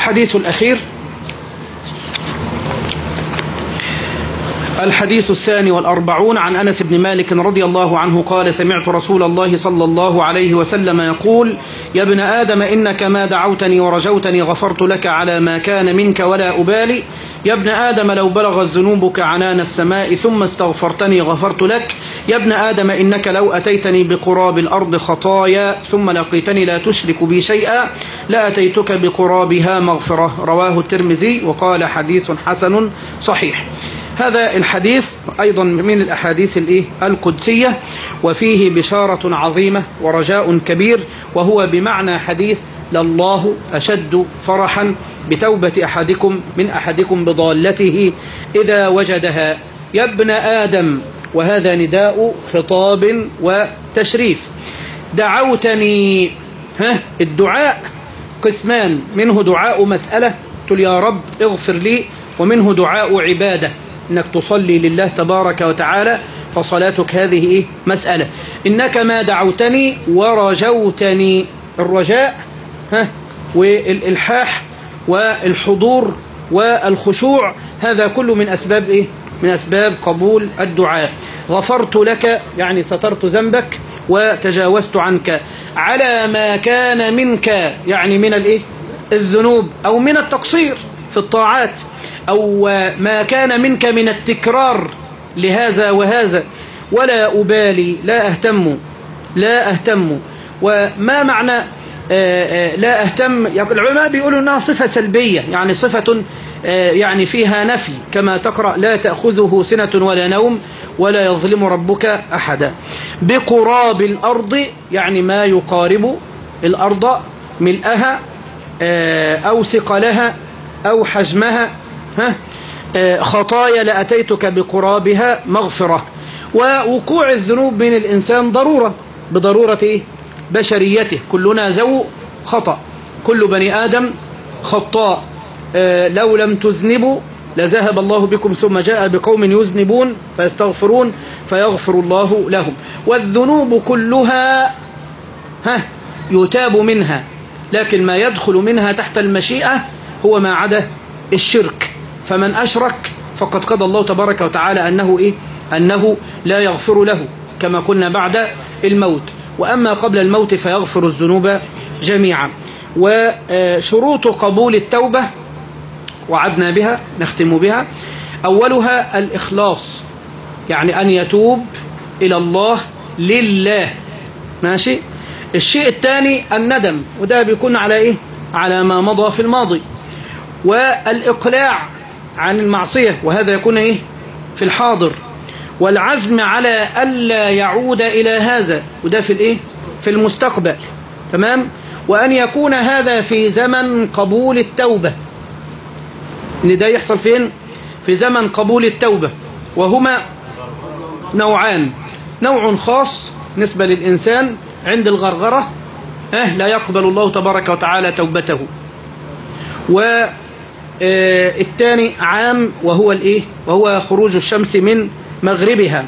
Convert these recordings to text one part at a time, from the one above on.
الحديث الأخير، الحديث 42 عن أنس بن مالك رضي الله عنه قال: سمعت رسول الله صلى الله عليه وسلم يقول: يا ابن آدم إنك ما دعوتني ورجوتني غفرت لك على ما كان منك ولا أبالي. يا ابن آدم لو بلغت ذنوبك عنان السماء ثم استغفرتني غفرت لك. يا ابن آدم إنك لو أتيتني بقراب الأرض خطايا ثم لقيتني لا تشرك بي شيئا لأتيتك بقرابها مغفرة. رواه الترمذي وقال حديث حسن صحيح. هذا الحديث أيضا من الأحاديث القدسية، وفيه بشارة عظيمة ورجاء كبير، وهو بمعنى حديث: لله أشد فرحا بتوبة أحدكم من أحدكم بضالته إذا وجدها. يا ابن آدم، وهذا نداء خطاب وتشريف. دعوتني، الدعاء قسمان: منه دعاء مسألة تقول يا رب اغفر لي، ومنه دعاء عبادة إنك تصلي لله تبارك وتعالى، فصلاتك هذه مسألة. إنك ما دعوتني ورجوتني، الرجاء والإلحاح والحضور والخشوع، هذا كله من أسباب من أسباب قبول الدعاء. غفرت لك يعني سترت ذنبك وتجاوزت عنك على ما كان منك، يعني من الذنوب أو من التقصير في الطاعات، أو ما كان منك من التكرار لهذا وهذا. ولا أبالي، لا أهتم. وما معنى لا أهتم؟ العلماء بيقولوا أنها صفة سلبية، يعني صفة يعني فيها نفي، كما تقرأ: لا تأخذه سنة ولا نوم ولا يظلم ربك أحدا. بقراب الأرض يعني ما يقارب الأرض ملئها أو ثقلها أو حجمها. خطايا لأتيتك بقرابها مغفرة. ووقوع الذنوب من الإنسان ضرورة، بضرورة بشريته، كلنا ذو خطأ، كل بني آدم خطاء. لو لم تذنبوا لذهب الله بكم ثم جاء بقوم يذنبون فيستغفرون فيغفر الله لهم. والذنوب كلها يتاب منها، لكن ما يدخل منها تحت المشيئة هو ما عدا الشرك. فمن أشرك فقد قضى الله تبارك وتعالى أنه لا يغفر له، كما قلنا بعد الموت. وأما قبل الموت فيغفر الذنوب جميعا. وشروط قبول التوبة وعدنا بها، نختم بها. أولها الإخلاص، يعني أن يتوب إلى الله لله، ماشي. الشيء الثاني الندم، وده بيكون على على ما مضى في الماضي. والإقلاع عن المعصية، وهذا يكون في الحاضر. والعزم على ألا يعود إلى هذا، وده في المستقبل. تمام. وأن يكون هذا في زمن قبول التوبة، إن ده يحصل فين؟ في زمن قبول التوبة. وهما نوعان: نوع خاص نسبة للإنسان عند الغرغرة، لا يقبل الله تبارك وتعالى توبته. والثاني عام، وهو خروج الشمس من مغربها،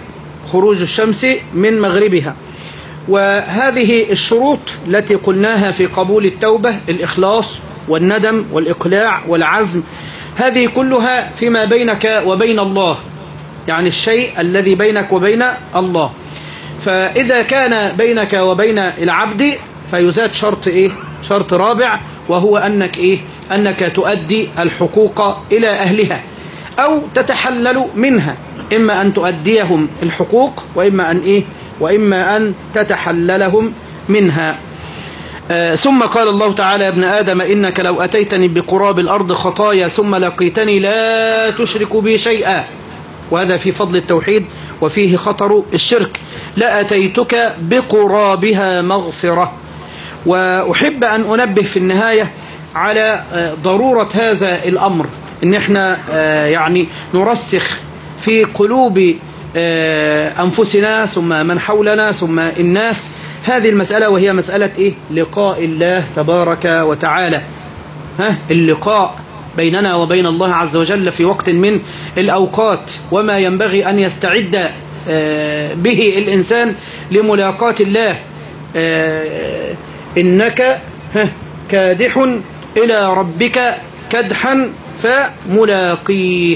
وهذه الشروط التي قلناها في قبول التوبة: الإخلاص والندم والإقلاع والعزم، هذه كلها فيما بينك وبين الله، يعني الشيء الذي بينك وبين الله. فإذا كان بينك وبين العبد فيزاد شرط رابع، وهو أنك تؤدي الحقوق إلى أهلها أو تتحلل منها، إما أن تؤديهم الحقوق وإما أن تتحللهم منها. ثم قال الله تعالى: يا ابن آدم إنك لو أتيتني بقراب الأرض خطايا ثم لقيتني لا تشرك بي شيئا، وهذا في فضل التوحيد وفيه خطر الشرك. لأتيتك بقرابها مغفرة. وأحب أن أنبه في النهاية على ضرورة هذا الأمر، إن احنا يعني نرسخ في قلوب أنفسنا ثم من حولنا ثم الناس هذه المسألة، وهي مسألة لقاء الله تبارك وتعالى. اللقاء بيننا وبين الله عز وجل في وقت من الأوقات، وما ينبغي أن يستعد به الإنسان لملاقاة الله. إنك كادح إلى ربك كدحا فملاقيه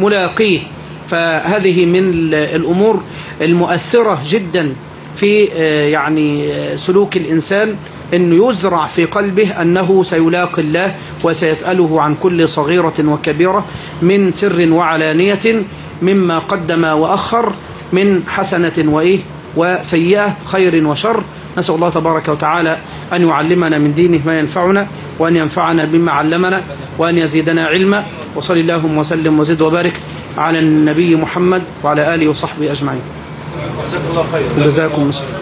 فهذه من الأمور المؤثرة جدا في يعني سلوك الإنسان، أنه يزرع في قلبه أنه سيلاقي الله وسيسأله عن كل صغيرة وكبيرة من سر وعلانية، مما قدم وأخر، من حسنة وسيئة، خير وشر. نسأل الله تبارك وتعالى أن يعلمنا من دينه ما ينفعنا، وأن ينفعنا بما علمنا، وأن يزيدنا علما. وصل اللهم وسلم وزد وبارك على النبي محمد وعلى آله وصحبه أجمعين. جزاكم الله خير.